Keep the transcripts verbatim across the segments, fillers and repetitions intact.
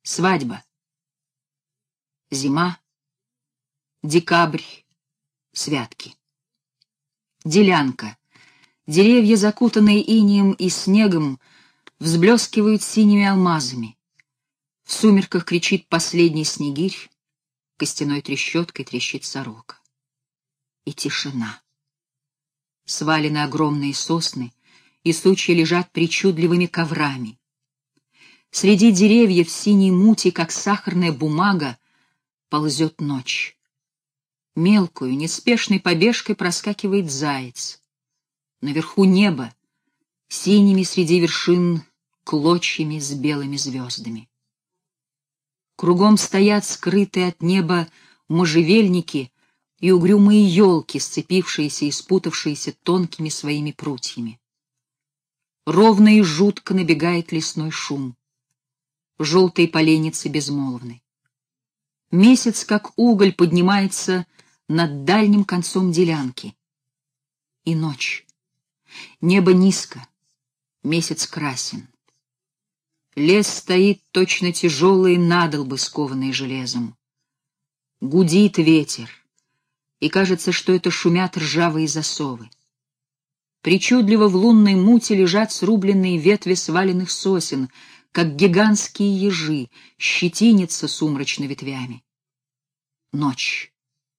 Свадьба. Зима. Декабрь. Святки. Делянка. Деревья, закутанные инеем и снегом, взблескивают синими алмазами. В сумерках кричит последний снегирь, костяной трещоткой трещит сорока. И тишина. Свалены огромные сосны, и сучья лежат причудливыми коврами. Среди деревьев в синей мути, как сахарная бумага, ползет ночь. Мелкую, неспешной побежкой проскакивает заяц. Наверху небо, синими среди вершин клочьями с белыми звездами. Кругом стоят скрытые от неба можжевельники и угрюмые елки, сцепившиеся и спутавшиеся тонкими своими прутьями. Ровно и жутко набегает лесной шум. Желтые поленницы безмолвны. Месяц, как уголь, поднимается над дальним концом делянки. И ночь. Небо низко, месяц красен. Лес стоит точно тяжелые надолбы, скованные железом. Гудит ветер, и кажется, что это шумят ржавые засовы. Причудливо в лунной муте лежат срубленные ветви сваленных сосен, как гигантские ежи, щетинятся сумрачно ветвями. Ночь.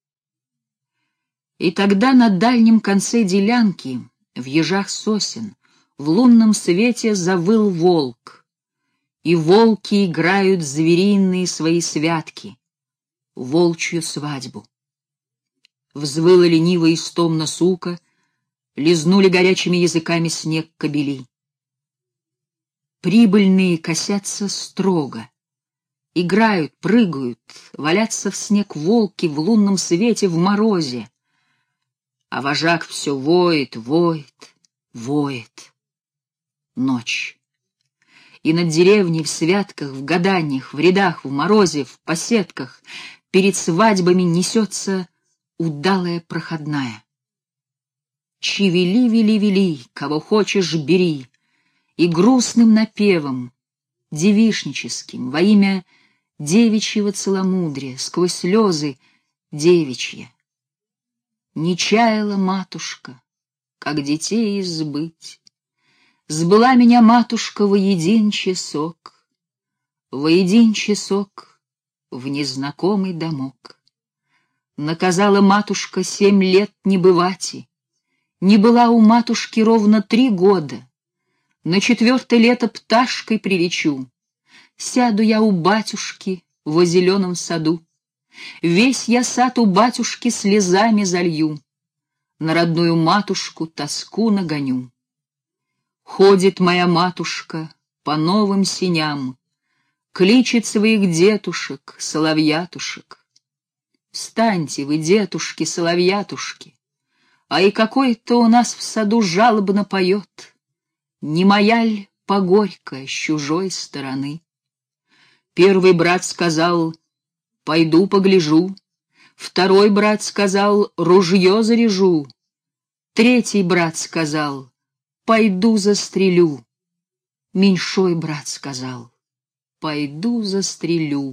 И тогда на дальнем конце делянки, в ежах сосен, в лунном свете завыл волк, и волки играют звериные свои святки, волчью свадьбу. Взвыла лениво и стомно сука, лизнули горячими языками снег кобели. Прибыльные косятся строго, играют, прыгают, валятся в снег волки в лунном свете, в морозе. А вожак все воет, воет, воет. Ночь. И над деревней в святках, в гаданиях, в рядах, в морозе, в поседках перед свадьбами несется удалая проходная. Чивели, вели, вели, кого хочешь, бери. И грустным напевом, девичническим, во имя девичьего целомудрия, сквозь слезы девичья. Не чаяла матушка, как детей избыть. Сбыла меня матушка во един часок, во един часок в незнакомый домок. Наказала матушка семь лет не бывати, не была у матушки ровно три года. На четвертое лето пташкой прилечу, сяду я у батюшки во зеленом саду, весь я сад у батюшки слезами залью, на родную матушку тоску нагоню. Ходит моя матушка по новым синям, кличет своих детушек, соловьятушек. Встаньте вы, детушки, соловьятушки, а и какой-то у нас в саду жалобно поет. Не моя ль погорька с чужой стороны? Первый брат сказал: пойду погляжу. Второй брат сказал: ружье заряжу. Третий брат сказал: пойду застрелю. Меньшой брат сказал: пойду застрелю.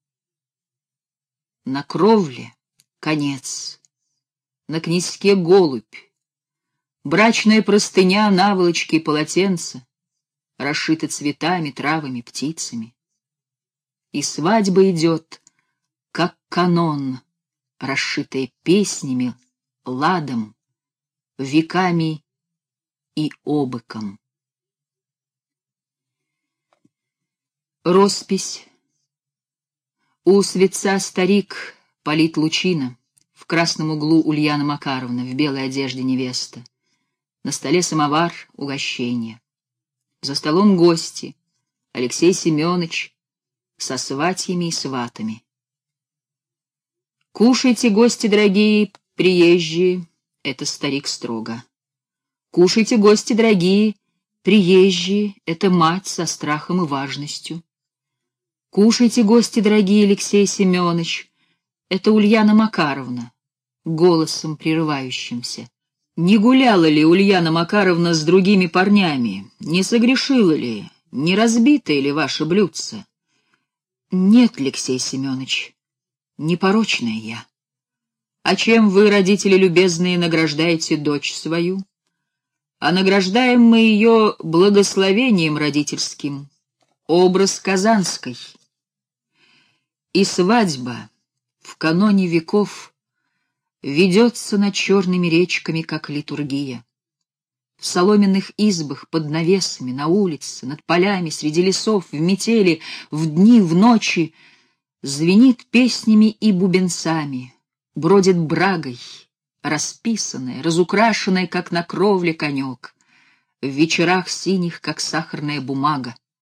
На кровле конец, на князьке голубь. Брачная простыня, наволочки и полотенца расшиты цветами, травами, птицами. И свадьба идет, как канон, расшитая песнями, ладом, веками и обыком. Роспись. У светца старик палит лучина, в красном углу Ульяна Макаровна, в белой одежде невеста. На столе самовар, угощение. За столом гости: Алексей Семенович со сватьями и сватами. Кушайте, гости дорогие, приезжие, это старик строго. Кушайте, гости дорогие, приезжие, это мать со страхом и важностью. Кушайте, гости дорогие, Алексей Семенович, это Ульяна Макаровна, голосом прерывающимся. Не гуляла ли Ульяна Макаровна с другими парнями? Не согрешила ли? Не разбитое ли ваше блюдце? Нет, Алексей Семенович, непорочная я. А чем вы, родители любезные, награждаете дочь свою? А награждаем мы ее благословением родительским, образ Казанской. И свадьба в каноне веков ведется над черными речками, как литургия. В соломенных избах, под навесами, на улице, над полями, среди лесов, в метели, в дни, в ночи звенит песнями и бубенцами, бродит брагой, расписанная, разукрашенная, как на кровле конек, в вечерах синих, как сахарная бумага.